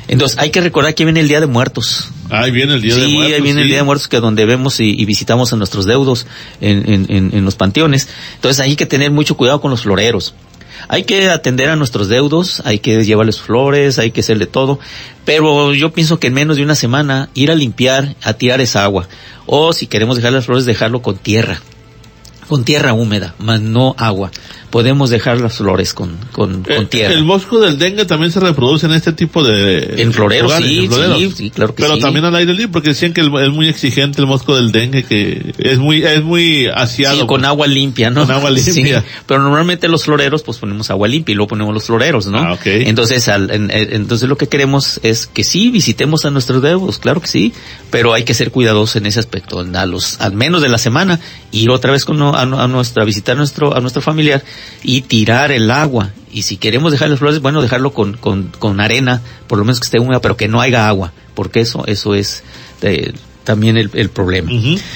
Entonces, hay que recordar que viene el Día de Muertos. Ahí viene el Día de Muertos. Sí, ahí viene el Día de Muertos, que donde vemos y visitamos a nuestros deudos en los panteones. Entonces, hay que tener mucho cuidado con los floreros. Hay que atender a nuestros deudos, hay que llevarles flores, hay que hacerle todo, pero yo pienso que en menos de una semana ir a limpiar, a tirar esa agua, o si queremos dejar las flores, dejarlo con tierra húmeda, más no agua. Podemos dejar las flores con tierra. El mosco del dengue también se reproduce en este tipo de... En floreros, lugares, sí, claro que pero sí. Pero también al aire libre, porque decían que es muy exigente el mosco del dengue, que es muy aseado. Sí, con agua limpia, ¿no? Con agua limpia. Sí, pero normalmente los floreros, pues ponemos agua limpia y luego ponemos los floreros, ¿no? Ah, okay. Entonces, entonces lo que queremos es que sí, visitemos a nuestros deudos, claro que sí, pero hay que ser cuidadosos en ese aspecto. Al menos de la semana, ir otra vez visitar a nuestro familiar y tirar el agua. Y si queremos dejar las flores, bueno, dejarlo con arena, por lo menos que esté húmeda, pero que no haya agua, porque eso es también el problema. Uh-huh.